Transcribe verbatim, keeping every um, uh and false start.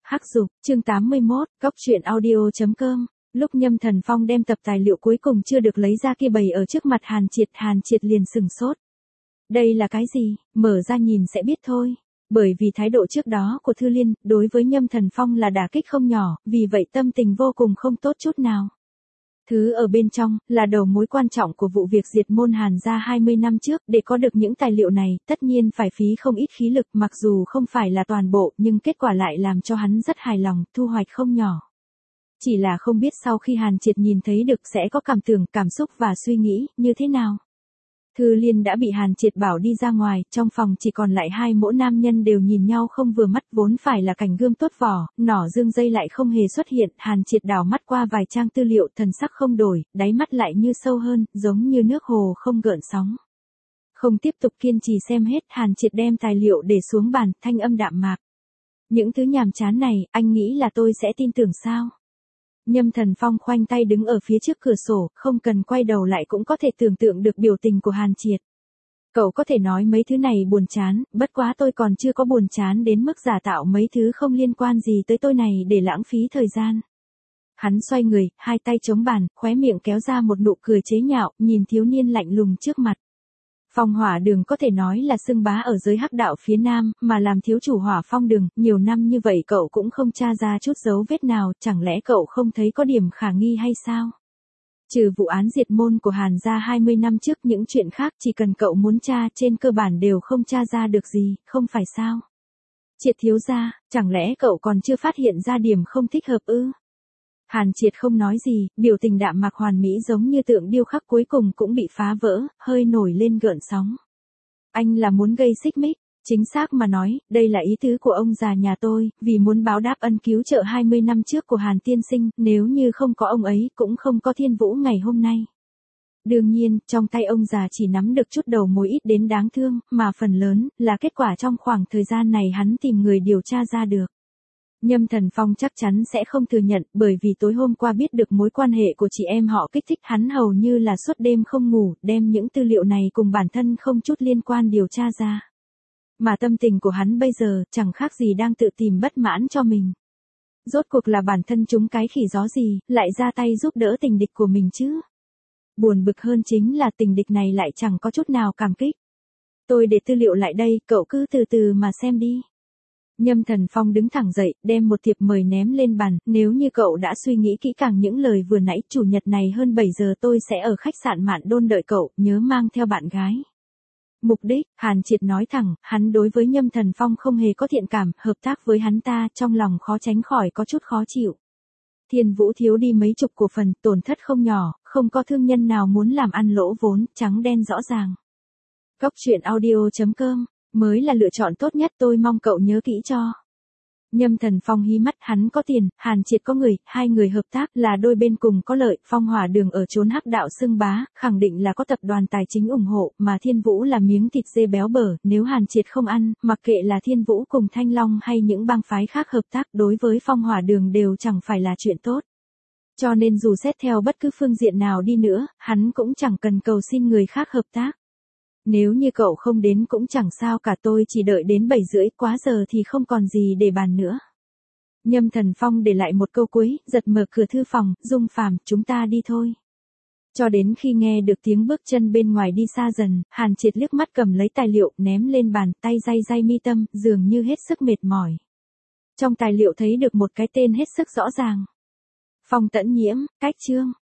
Hắc Dục, chương tám mươi mốt, cóc truyện audio chấm com. Lúc Nhâm Thần Phong đem tập tài liệu cuối cùng chưa được lấy ra kia bày ở trước mặt Hàn Triệt, Hàn Triệt liền sửng sốt. Đây là cái gì? Mở ra nhìn sẽ biết thôi. Bởi vì thái độ trước đó của Thư Liên, đối với Nhâm Thần Phong là đả kích không nhỏ, vì vậy tâm tình vô cùng không tốt chút nào. Thứ ở bên trong, là đầu mối quan trọng của vụ việc diệt môn Hàn gia hai mươi năm trước, để có được những tài liệu này, tất nhiên phải phí không ít khí lực, mặc dù không phải là toàn bộ, nhưng kết quả lại làm cho hắn rất hài lòng, thu hoạch không nhỏ. Chỉ là không biết sau khi Hàn Triệt nhìn thấy được sẽ có cảm tưởng, cảm xúc và suy nghĩ, như thế nào. Thư Liên đã bị Hàn Triệt bảo đi ra ngoài, trong phòng chỉ còn lại hai mỗ nam nhân đều nhìn nhau không vừa mắt, vốn phải là cảnh gươm tốt vỏ, nỏ dương dây lại không hề xuất hiện, Hàn Triệt đảo mắt qua vài trang tư liệu, thần sắc không đổi, đáy mắt lại như sâu hơn, giống như nước hồ không gợn sóng. Không tiếp tục kiên trì xem hết, Hàn Triệt đem tài liệu để xuống bàn, thanh âm đạm mạc. Những thứ nhàm chán này, anh nghĩ là tôi sẽ tin tưởng sao? Nhâm Thần Phong khoanh tay đứng ở phía trước cửa sổ, không cần quay đầu lại cũng có thể tưởng tượng được biểu tình của Hàn Triệt. Cậu có thể nói mấy thứ này buồn chán, bất quá tôi còn chưa có buồn chán đến mức giả tạo mấy thứ không liên quan gì tới tôi này để lãng phí thời gian. Hắn xoay người, hai tay chống bàn, khóe miệng kéo ra một nụ cười chế nhạo, nhìn thiếu niên lạnh lùng trước mặt. Phong Hỏa Đường có thể nói là xưng bá ở giới hắc đạo phía Nam, mà làm thiếu chủ Hỏa Phong Đường, nhiều năm như vậy cậu cũng không tra ra chút dấu vết nào, chẳng lẽ cậu không thấy có điểm khả nghi hay sao? Trừ vụ án diệt môn của Hàn gia hai mươi năm trước, những chuyện khác chỉ cần cậu muốn tra trên cơ bản đều không tra ra được gì, không phải sao? Triệt thiếu gia, chẳng lẽ cậu còn chưa phát hiện ra điểm không thích hợp ư? Hàn Triệt không nói gì, biểu tình đạm mạc hoàn mỹ giống như tượng điêu khắc cuối cùng cũng bị phá vỡ, hơi nổi lên gợn sóng. Anh là muốn gây xích mích, chính xác mà nói, đây là ý tứ của ông già nhà tôi, vì muốn báo đáp ân cứu trợ hai mươi năm trước của Hàn tiên sinh, nếu như không có ông ấy cũng không có Thiên Vũ ngày hôm nay. Đương nhiên, trong tay ông già chỉ nắm được chút đầu mối ít đến đáng thương, mà phần lớn là kết quả trong khoảng thời gian này hắn tìm người điều tra ra được. Nhâm Thần Phong chắc chắn sẽ không thừa nhận, bởi vì tối hôm qua biết được mối quan hệ của chị em họ kích thích hắn hầu như là suốt đêm không ngủ, đem những tư liệu này cùng bản thân không chút liên quan điều tra ra. Mà tâm tình của hắn bây giờ, chẳng khác gì đang tự tìm bất mãn cho mình. Rốt cuộc là bản thân trúng cái khỉ gió gì, lại ra tay giúp đỡ tình địch của mình chứ. Buồn bực hơn chính là tình địch này lại chẳng có chút nào cảm kích. Tôi để tư liệu lại đây, cậu cứ từ từ mà xem đi. Nhâm Thần Phong đứng thẳng dậy, đem một thiệp mời ném lên bàn, nếu như cậu đã suy nghĩ kỹ càng những lời vừa nãy, chủ nhật này hơn bảy giờ tôi sẽ ở khách sạn Mạn Đôn đợi cậu, nhớ mang theo bạn gái. Mục đích, Hàn Triệt nói thẳng, hắn đối với Nhâm Thần Phong không hề có thiện cảm, hợp tác với hắn ta, trong lòng khó tránh khỏi có chút khó chịu. Thiên Vũ thiếu đi mấy chục cổ phần, tổn thất không nhỏ, không có thương nhân nào muốn làm ăn lỗ vốn, trắng đen rõ ràng. Cóc truyện audio chấm com mới là lựa chọn tốt nhất, tôi mong cậu nhớ kỹ cho. Nhâm Thần Phong hí mắt, hắn có tiền, Hàn Triệt có người, hai người hợp tác là đôi bên cùng có lợi, Phong Hỏa Đường ở chốn hắc đạo xưng bá, khẳng định là có tập đoàn tài chính ủng hộ, mà Thiên Vũ là miếng thịt dê béo bở, nếu Hàn Triệt không ăn, mặc kệ là Thiên Vũ cùng Thanh Long hay những bang phái khác hợp tác, đối với Phong Hỏa Đường đều chẳng phải là chuyện tốt. Cho nên dù xét theo bất cứ phương diện nào đi nữa, hắn cũng chẳng cần cầu xin người khác hợp tác. Nếu như cậu không đến cũng chẳng sao cả, tôi chỉ đợi đến bảy rưỡi, quá giờ thì không còn gì để bàn nữa. Nhâm Thần Phong để lại một câu cuối, giật mở cửa thư phòng, Dung Phàm, chúng ta đi thôi. Cho đến khi nghe được tiếng bước chân bên ngoài đi xa dần, Hàn Triệt liếc mắt cầm lấy tài liệu, ném lên bàn, tay day day mi tâm, dường như hết sức mệt mỏi. Trong tài liệu thấy được một cái tên hết sức rõ ràng. Phong Tẫn Nhiễm, cách chương.